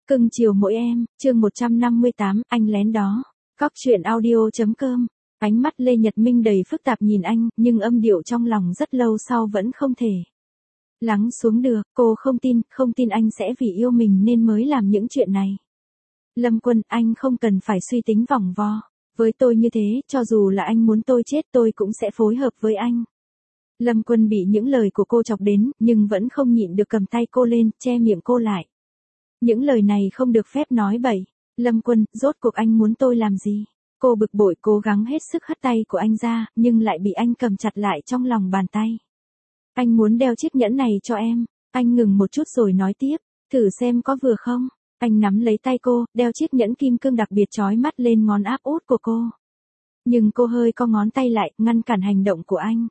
Cưng chiều mỗi em, chương 158, anh lén đó. Cóc truyện audio.com. Ánh mắt Lê Nhật Minh đầy phức tạp nhìn anh, nhưng âm điệu trong lòng rất lâu sau vẫn không thể lắng xuống được. Cô không tin anh sẽ vì yêu mình nên mới làm những chuyện này. Lâm Quân, anh không cần phải suy tính vòng vo. Với tôi như thế, cho dù là anh muốn tôi chết tôi cũng sẽ phối hợp với anh. Lâm Quân bị những lời của cô chọc đến, nhưng vẫn không nhịn được cầm tay cô lên, che miệng cô lại. Những lời này không được phép nói bậy. Lâm Quân, rốt cuộc anh muốn tôi làm gì? Cô bực bội cố gắng hết sức hất tay của anh ra, nhưng lại bị anh cầm chặt lại trong lòng bàn tay. Anh muốn đeo chiếc nhẫn này cho em. Anh ngừng một chút rồi nói tiếp, thử xem có vừa không. Anh nắm lấy tay cô, đeo chiếc nhẫn kim cương đặc biệt chói mắt lên ngón áp út của cô. Nhưng cô hơi co ngón tay lại, ngăn cản hành động của anh.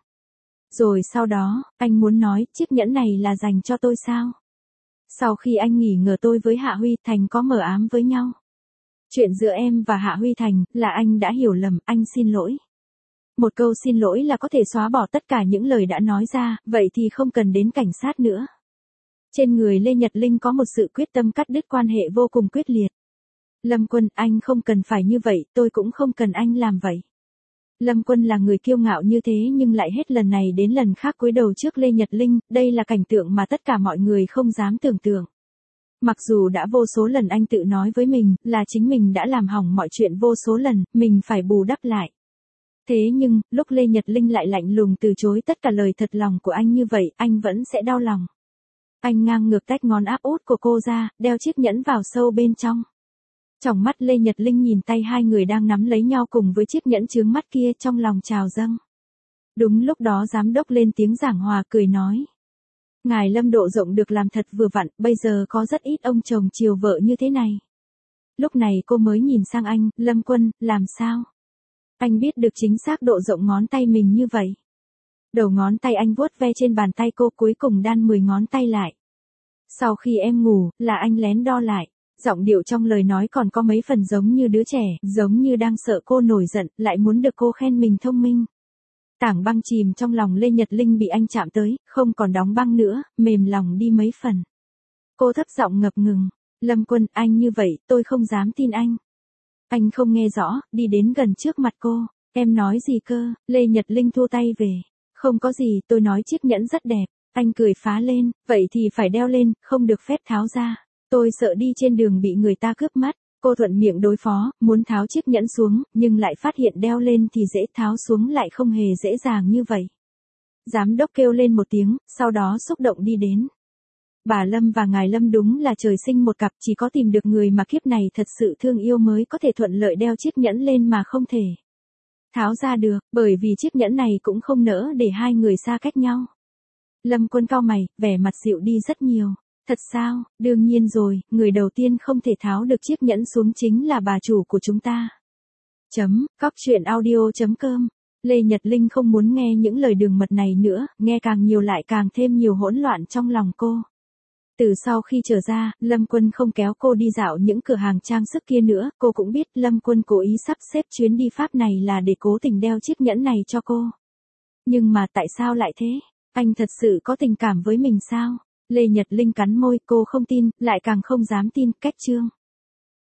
Rồi sau đó, anh muốn nói, chiếc nhẫn này là dành cho tôi sao? Sau khi anh nghỉ ngờ tôi với Hạ Huy Thành có mờ ám với nhau. Chuyện giữa em và Hạ Huy Thành là anh đã hiểu lầm, anh xin lỗi. Một câu xin lỗi là có thể xóa bỏ tất cả những lời đã nói ra, vậy thì không cần đến cảnh sát nữa. Trên người Lê Nhật Linh có một sự quyết tâm cắt đứt quan hệ vô cùng quyết liệt. Lâm Quân, anh không cần phải như vậy, tôi cũng không cần anh làm vậy. Lâm Quân là người kiêu ngạo như thế nhưng lại hết lần này đến lần khác cúi đầu trước Lê Nhật Linh, đây là cảnh tượng mà tất cả mọi người không dám tưởng tượng. Mặc dù đã vô số lần anh tự nói với mình là chính mình đã làm hỏng mọi chuyện vô số lần, mình phải bù đắp lại. Thế nhưng, lúc Lê Nhật Linh lại lạnh lùng từ chối tất cả lời thật lòng của anh như vậy, anh vẫn sẽ đau lòng. Anh ngang ngược tách ngón áp út của cô ra, đeo chiếc nhẫn vào sâu bên trong. Trong mắt Lê Nhật Linh nhìn tay hai người đang nắm lấy nhau cùng với chiếc nhẫn chướng mắt kia trong lòng trào dâng. Đúng lúc đó giám đốc lên tiếng giảng hòa cười nói. Ngài Lâm độ rộng được làm thật vừa vặn, bây giờ có rất ít ông chồng chiều vợ như thế này. Lúc này cô mới nhìn sang anh, Lâm Quân, làm sao? Anh biết được chính xác độ rộng ngón tay mình như vậy. Đầu ngón tay anh vuốt ve trên bàn tay cô cuối cùng đan 10 ngón tay lại. Sau khi em ngủ, là anh lén đo lại. Giọng điệu trong lời nói còn có mấy phần giống như đứa trẻ, giống như đang sợ cô nổi giận, lại muốn được cô khen mình thông minh. Tảng băng chìm trong lòng Lê Nhật Linh bị anh chạm tới, không còn đóng băng nữa, mềm lòng đi mấy phần. Cô thấp giọng ngập ngừng, Lâm Quân, anh như vậy, tôi không dám tin anh. Anh không nghe rõ, đi đến gần trước mặt cô, em nói gì cơ? Lê Nhật Linh thu tay về, không có gì, tôi nói chiếc nhẫn rất đẹp. Anh cười phá lên, vậy thì phải đeo lên, không được phép tháo ra. Tôi sợ đi trên đường bị người ta cướp mắt. Cô thuận miệng đối phó, muốn tháo chiếc nhẫn xuống, nhưng lại phát hiện đeo lên thì dễ, tháo xuống lại không hề dễ dàng như vậy. Giám đốc kêu lên một tiếng, sau đó xúc động đi đến. Bà Lâm và ngài Lâm đúng là trời sinh một cặp, chỉ có tìm được người mà kiếp này thật sự thương yêu mới có thể thuận lợi đeo chiếc nhẫn lên mà không thể tháo ra được, bởi vì chiếc nhẫn này cũng không nỡ để hai người xa cách nhau. Lâm Quân cau mày, vẻ mặt dịu đi rất nhiều. Thật sao? Đương nhiên rồi, người đầu tiên không thể tháo được chiếc nhẫn xuống chính là bà chủ của chúng ta. Cóc truyện audio.com. Lê Nhật Linh không muốn nghe những lời đường mật này nữa, nghe càng nhiều lại càng thêm nhiều hỗn loạn trong lòng cô. Từ sau khi trở ra, Lâm Quân không kéo cô đi dạo những cửa hàng trang sức kia nữa, cô cũng biết Lâm Quân cố ý sắp xếp chuyến đi Pháp này là để cố tình đeo chiếc nhẫn này cho cô. Nhưng mà tại sao lại thế? Anh thật sự có tình cảm với mình sao? Lê Nhật Linh cắn môi, cô không tin, lại càng không dám tin, cách chương.